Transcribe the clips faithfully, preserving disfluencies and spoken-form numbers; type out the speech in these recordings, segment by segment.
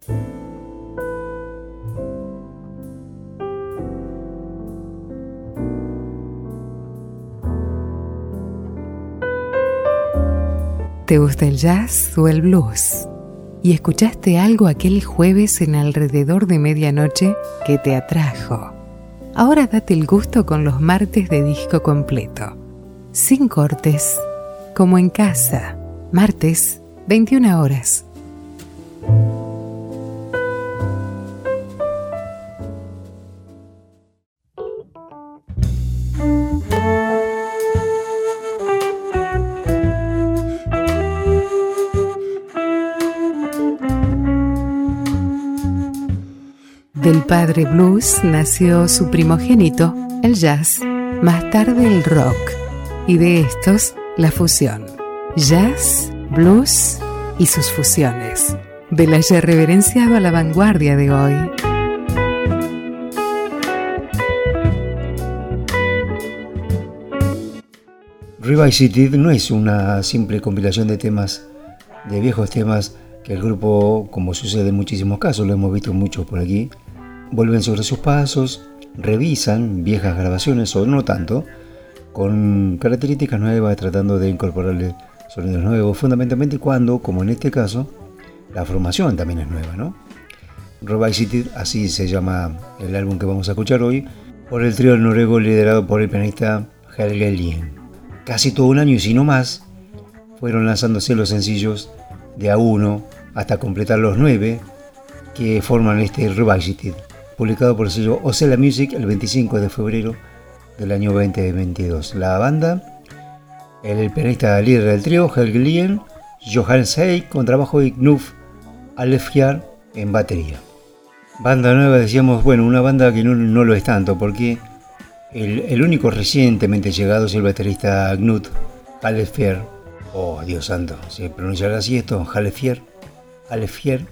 ¿Te gusta el jazz o el blues? ¿Y escuchaste algo aquel jueves en alrededor de medianoche que te atrajo? Ahora date el gusto con los martes de disco completo. Sin cortes, como en casa. Martes, veintiuna horas. Del padre blues nació su primogénito, el jazz, más tarde el rock, y de estos, la fusión. Jazz, blues y sus fusiones. Del ayer reverenciado a la vanguardia de hoy. Revisited no es una simple compilación de temas, de viejos temas que el grupo, como sucede en muchísimos casos, lo hemos visto mucho por aquí, vuelven sobre sus pasos, revisan viejas grabaciones o no tanto, con características nuevas, tratando de incorporarle sonidos nuevos, fundamentalmente cuando, como en este caso, la formación también es nueva, ¿no? Revisited, así se llama el álbum que vamos a escuchar hoy, por el trío noruego liderado por el pianista Helge Lien. Casi todo un año y si no más, fueron lanzándose los sencillos de a uno hasta completar los nueve que forman este Revisited, publicado por el sello Ocella Music el veinticinco de febrero del año veinte veintidós. La banda, el pianista líder del trío, Helge Lien, Johannes Heik, con trabajo de Knuf Alefjær en batería. Banda nueva, decíamos, bueno, una banda que no, no lo es tanto, porque el, el único recientemente llegado es el baterista Knut Alefjær, oh Dios santo, ¿se pronunciará así esto? Alefjær, Alefjær,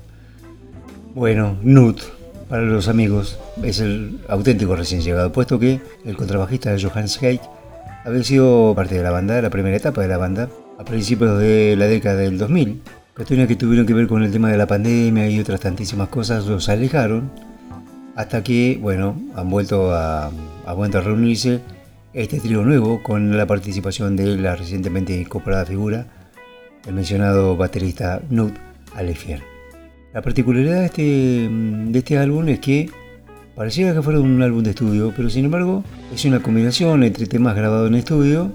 bueno, Knut, para los amigos, es el auténtico recién llegado, puesto que el contrabajista Johannes Heik había sido parte de la banda, la primera etapa de la banda, a principios de la década del dos mil. Cuestiones que tuvieron que ver con el tema de la pandemia y otras tantísimas cosas los alejaron, hasta que, bueno, han vuelto a, a, vuelto a reunirse este trío nuevo con la participación de la recientemente incorporada figura, el mencionado baterista Knut Alefjær. La particularidad de este, de este álbum es que pareciera que fuera un álbum de estudio, pero sin embargo es una combinación entre temas grabados en estudio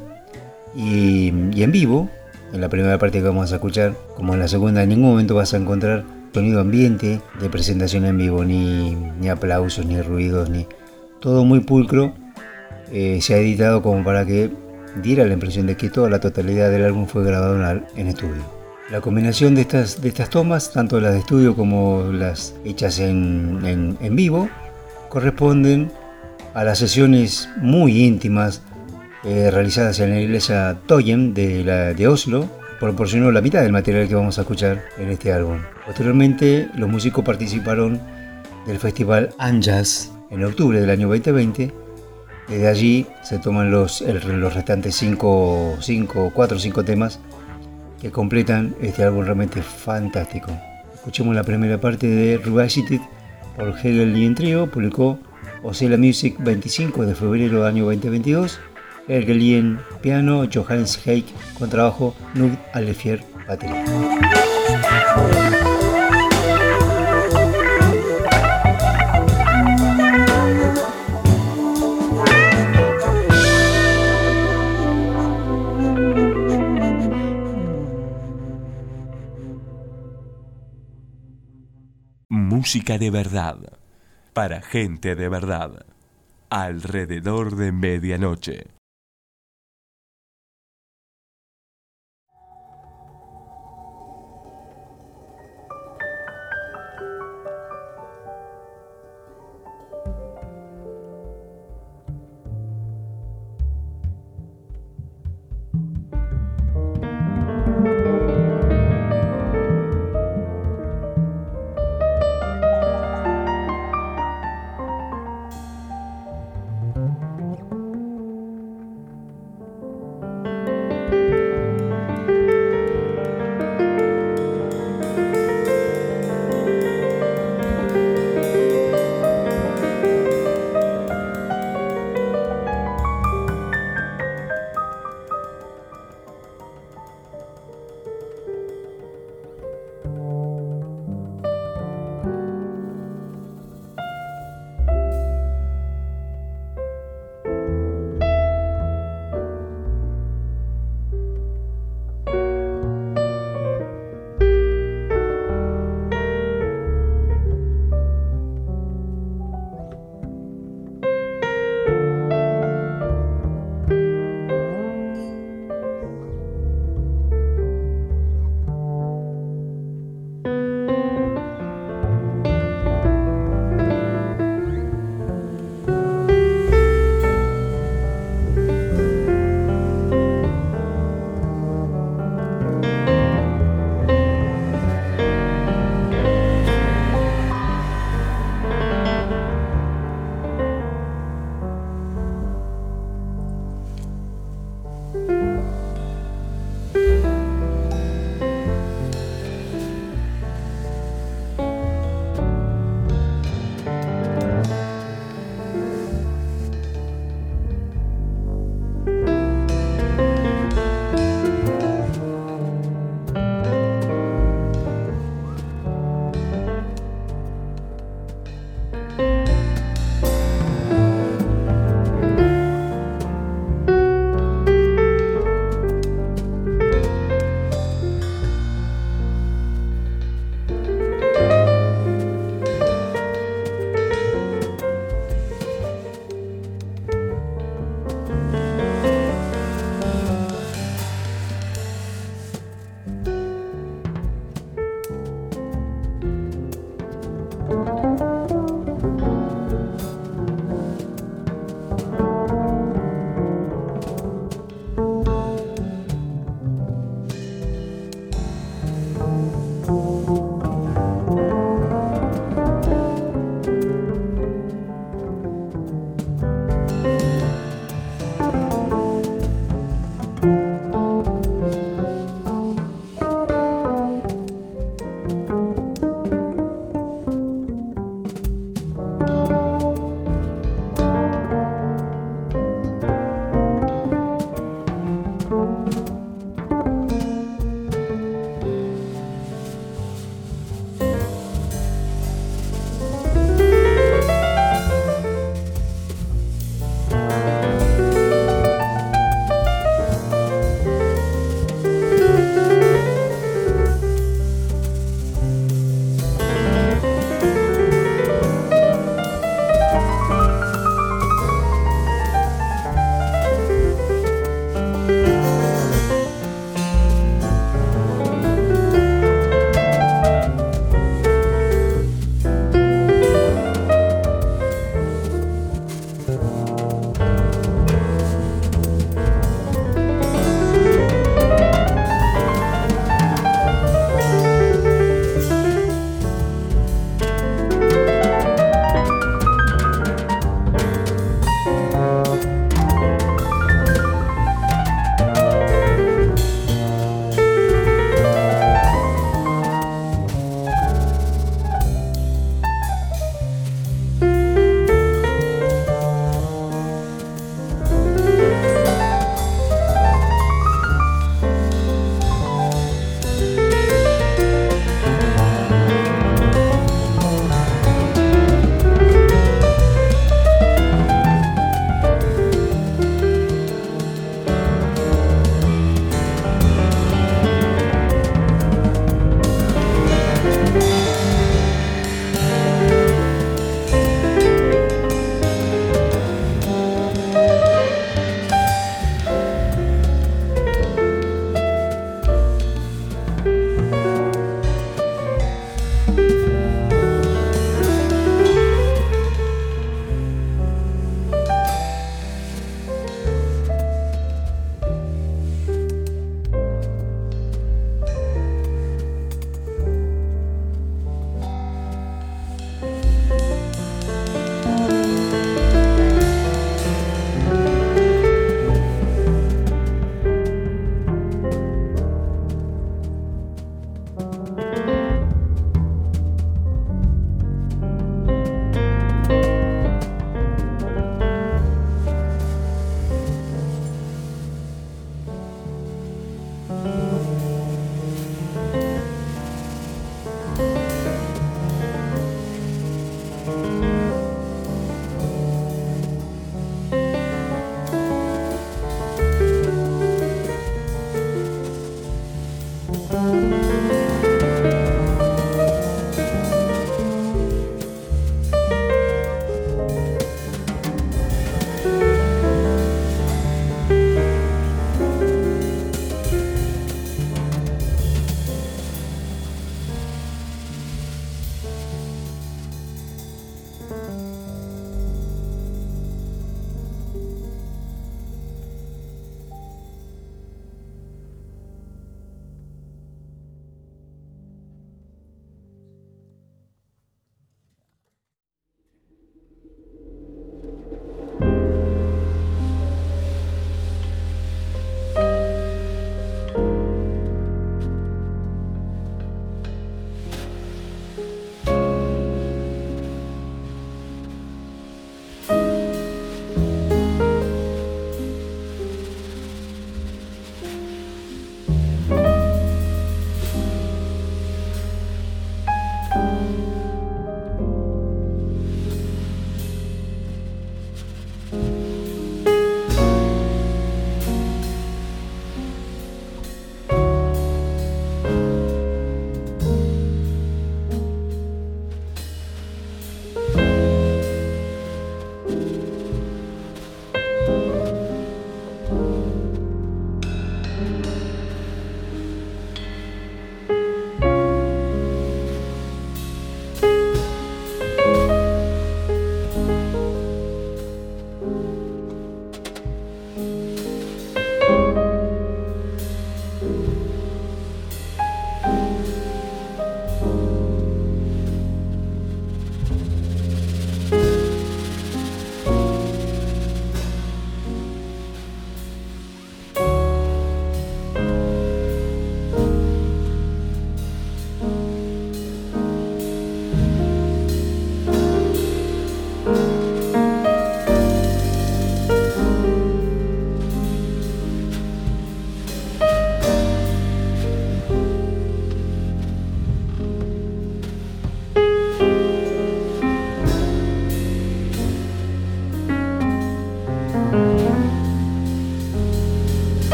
y, y en vivo. En la primera parte que vamos a escuchar, como en la segunda, en ningún momento vas a encontrar sonido ambiente de presentación en vivo, ni, ni aplausos, ni ruidos, ni todo muy pulcro. Eh, se ha editado como para que diera la impresión de que toda la totalidad del álbum fue grabado en, en estudio. La combinación de estas, de estas tomas, tanto las de estudio como las hechas en, en, en vivo, corresponden a las sesiones muy íntimas eh, realizadas en la iglesia Toyen de, la, de Oslo. Proporcionó la mitad del material que vamos a escuchar en este álbum. Posteriormente, los músicos participaron del festival Anjazz en octubre del año veinte veinte. Desde allí se toman los, el, los restantes cinco, cuatro o cinco temas que completan este álbum realmente fantástico. Escuchemos la primera parte de Revisited por Helge Lien Trio, publicó Ocella Music veinticinco de febrero del año veinte veintidós. Helge Lien piano, Johannes Heik con trabajo, Knut Alefjær batería. Música de verdad, para gente de verdad, alrededor de medianoche.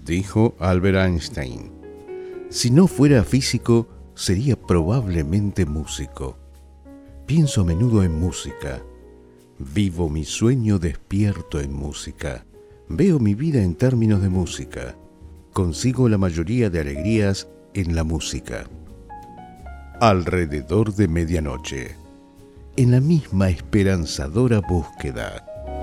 Dijo Albert Einstein: si no fuera físico, sería probablemente músico. Pienso a menudo en música. Vivo mi sueño despierto en música. Veo mi vida en términos de música. Consigo la mayoría de alegrías en la música. Alrededor de medianoche, en la misma esperanzadora búsqueda.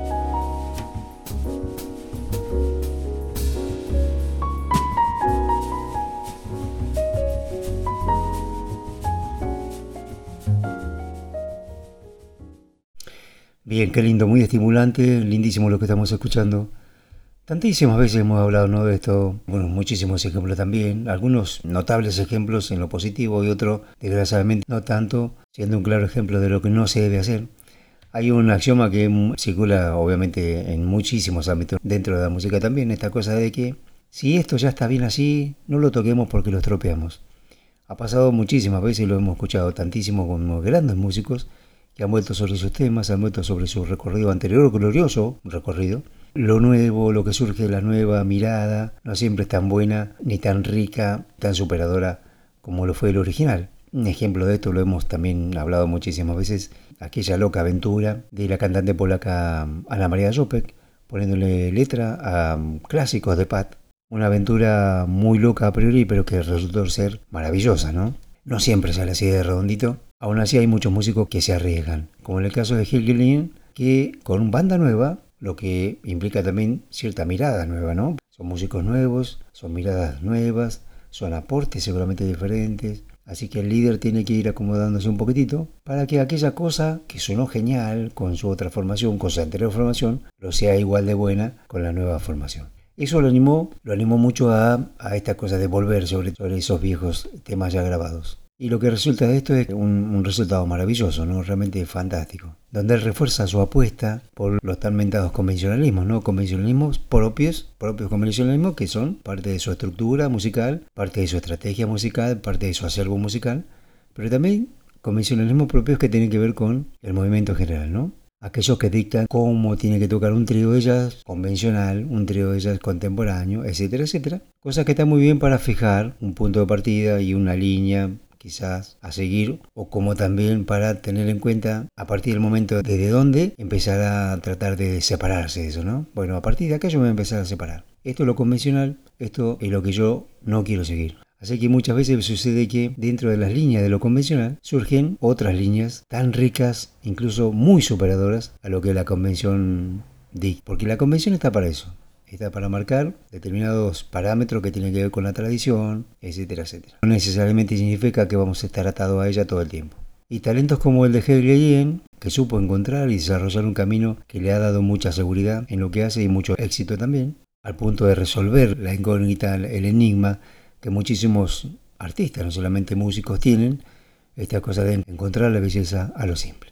Bien, qué lindo, muy estimulante, lindísimo lo que estamos escuchando. Tantísimas veces hemos hablado, ¿no?, de esto, bueno, muchísimos ejemplos también, algunos notables ejemplos en lo positivo y otros, desgraciadamente, no tanto, siendo un claro ejemplo de lo que no se debe hacer. Hay un axioma que circula, obviamente, en muchísimos ámbitos dentro de la música también, esta cosa de que si esto ya está bien así, no lo toquemos porque lo estropeamos. Ha pasado muchísimas veces y lo hemos escuchado tantísimo con unos grandes músicos que han vuelto sobre sus temas, han vuelto sobre su recorrido anterior, glorioso recorrido. Lo nuevo, lo que surge de la nueva mirada, no siempre es tan buena, ni tan rica, tan superadora como lo fue el original. Un ejemplo de esto lo hemos también hablado muchísimas veces, aquella loca aventura de la cantante polaca Anna Maria Żółpek, poniéndole letra a clásicos de Pat. Una aventura muy loca a priori, pero que resultó ser maravillosa, ¿no? No siempre sale así de redondito. Aún así hay muchos músicos que se arriesgan, como en el caso de Helge Lien, que con banda nueva, lo que implica también cierta mirada nueva, ¿no? Son músicos nuevos, son miradas nuevas, son aportes seguramente diferentes, así que el líder tiene que ir acomodándose un poquitito para que aquella cosa que sonó genial con su otra formación, con su anterior formación, lo sea igual de buena con la nueva formación. Eso lo animó, lo animó mucho a, a esta cosa de volver sobre, sobre esos viejos temas ya grabados. Y lo que resulta de esto es un, un resultado maravilloso, ¿no? Realmente fantástico. Donde él refuerza su apuesta por los tan mentados convencionalismos, ¿no? Convencionalismos propios, propios convencionalismos que son parte de su estructura musical, parte de su estrategia musical, parte de su acervo musical, pero también convencionalismos propios que tienen que ver con el movimiento general, ¿no? Aquellos que dictan cómo tiene que tocar un trío de jazz convencional, un trío de jazz contemporáneo, etcétera, etcétera. Cosas que están muy bien para fijar un punto de partida y una línea quizás a seguir, o como también para tener en cuenta a partir del momento desde dónde empezar a tratar de separarse de eso, ¿no? Bueno, a partir de acá yo me voy a empezar a separar. Esto es lo convencional, esto es lo que yo no quiero seguir. Así que muchas veces sucede que dentro de las líneas de lo convencional surgen otras líneas tan ricas, incluso muy superadoras a lo que la convención dicta. Porque la convención está para eso. Está para marcar determinados parámetros que tienen que ver con la tradición, etcétera, etcétera. No necesariamente significa que vamos a estar atados a ella todo el tiempo. Y talentos como el de Helge Lien, que supo encontrar y desarrollar un camino que le ha dado mucha seguridad en lo que hace y mucho éxito también, al punto de resolver la incógnita, el enigma que muchísimos artistas, no solamente músicos, tienen, esta cosa de encontrar la belleza a lo simple.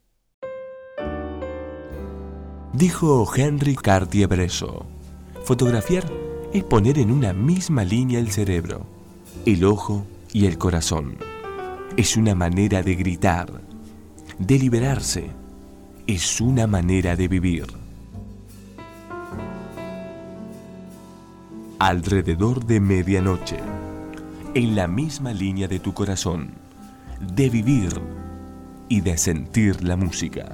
Dijo Henry Cartier-Bresson: fotografiar es poner en una misma línea el cerebro, el ojo y el corazón. Es una manera de gritar, de liberarse. Es una manera de vivir. Alrededor de medianoche, en la misma línea de tu corazón, de vivir y de sentir la música.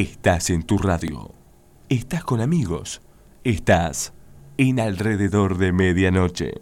Estás en tu radio. Estás con amigos. Estás en Alrededor de Medianoche.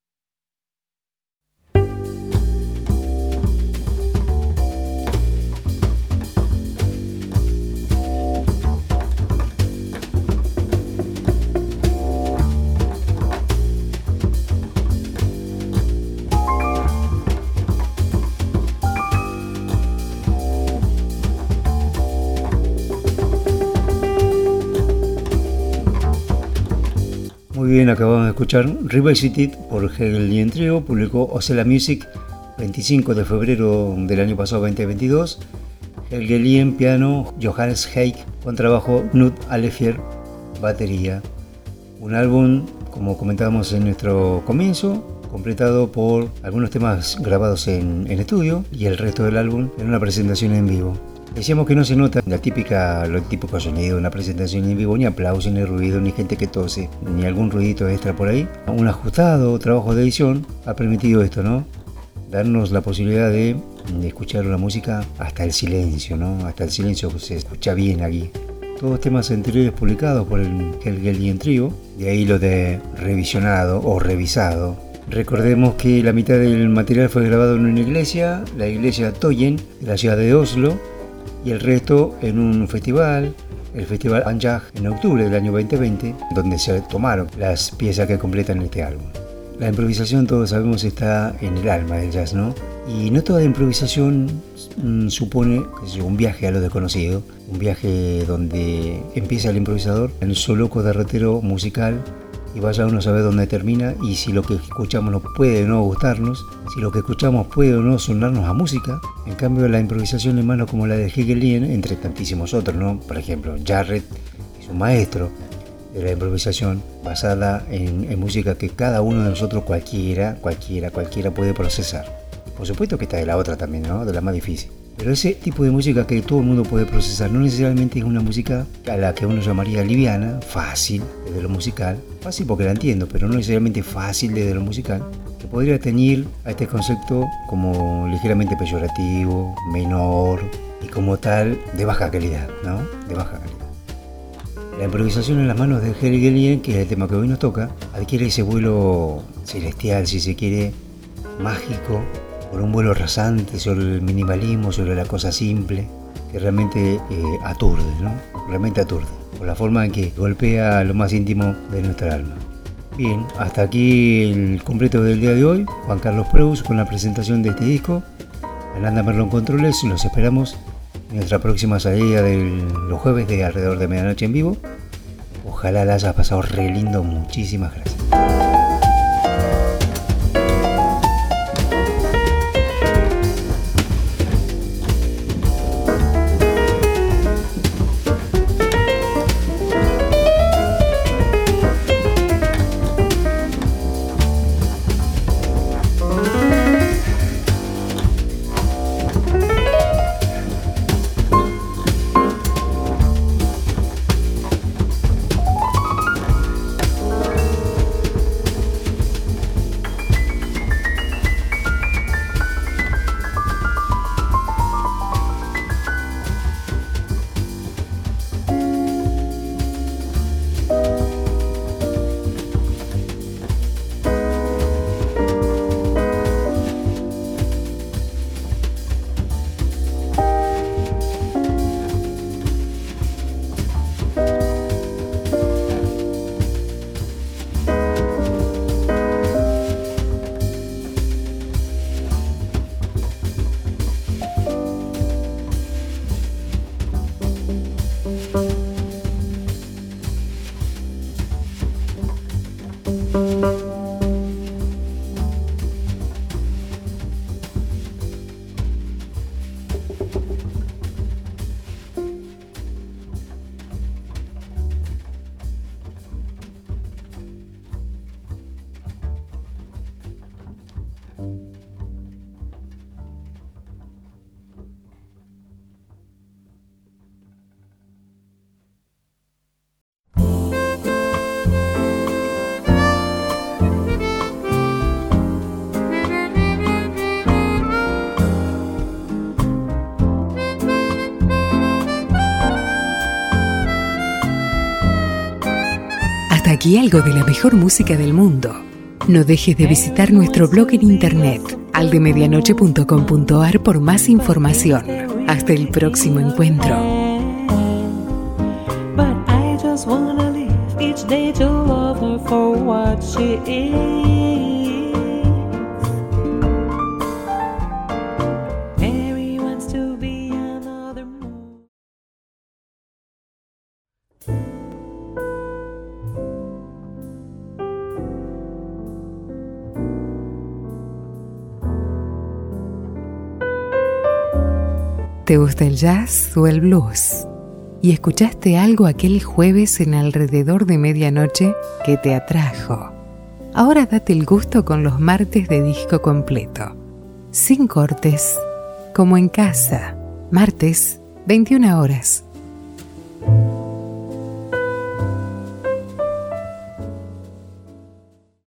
Muy bien, acabamos de escuchar Revisited por Hegelian Trio, publicó Ocella Music veinticinco de febrero del año pasado, veinte veintidós. Hegelian piano, Johannes Heik, contrabajo, Knut Alefier, batería. Un álbum, como comentábamos en nuestro comienzo, completado por algunos temas grabados en, en estudio y el resto del álbum en una presentación en vivo. Decíamos que no se nota la típica, lo típico sonido de una presentación en vivo, ni aplausos, ni ruido, ni gente que tose, ni algún ruidito extra por ahí. Un ajustado trabajo de edición ha permitido esto, ¿no? Darnos la posibilidad de, de escuchar una música hasta el silencio, ¿no? Hasta el silencio se escucha bien aquí. Todos temas anteriores publicados por el Hegelian Trio, de ahí lo de revisionado o revisado. Recordemos que la mitad del material fue grabado en una iglesia, la iglesia Toyen, de la ciudad de Oslo, y el resto en un festival, el Festival Anjag, en octubre del año veinte veinte, donde se tomaron las piezas que completan este álbum. La improvisación, todos sabemos, está en el alma del jazz, ¿no? Y no toda improvisación mmm, supone sé, un viaje a lo desconocido, un viaje donde empieza el improvisador en su loco derrotero musical y vaya uno a saber dónde termina, y si lo que escuchamos nos puede o no gustarnos, si lo que escuchamos puede o no sonarnos a música. En cambio, la improvisación en manos como la de Hegelian, entre tantísimos otros, ¿no? Por ejemplo, Jarrett es un maestro de la improvisación basada en, en música que cada uno de nosotros, cualquiera, cualquiera, cualquiera puede procesar. Por supuesto que está de la otra también, ¿no? De la más difícil. Pero ese tipo de música que todo el mundo puede procesar no necesariamente es una música a la que uno llamaría liviana, fácil desde lo musical. Fácil porque la entiendo, pero no necesariamente fácil desde lo musical. Que podría teñir a este concepto como ligeramente peyorativo, menor y como tal de baja calidad, ¿no? De baja calidad. La improvisación en las manos de Hegelian, que es el tema que hoy nos toca, adquiere ese vuelo celestial, si se quiere, mágico, por un vuelo rasante sobre el minimalismo, sobre la cosa simple, que realmente eh, aturde, ¿no? Realmente aturde, por la forma en que golpea lo más íntimo de nuestra alma. Bien, hasta aquí el completo del día de hoy. Juan Carlos Preus con la presentación de este disco. Ananda Merlo en controles, los esperamos en nuestra próxima salida de los jueves de Alrededor de Medianoche en vivo. Ojalá la hayas pasado re lindo, muchísimas gracias. aquí algo de la mejor música del mundo. No dejes de visitar nuestro blog en internet aldemedianoche punto com punto ar por más información. Hasta el próximo encuentro. But I just wanna live each day to love her for what she is. Mary wants to be another moon. ¿Te gusta el jazz o el blues? ¿Y escuchaste algo aquel jueves en alrededor de medianoche que te atrajo? Ahora date el gusto con los martes de disco completo. Sin cortes, como en casa. Martes, veintiuna horas.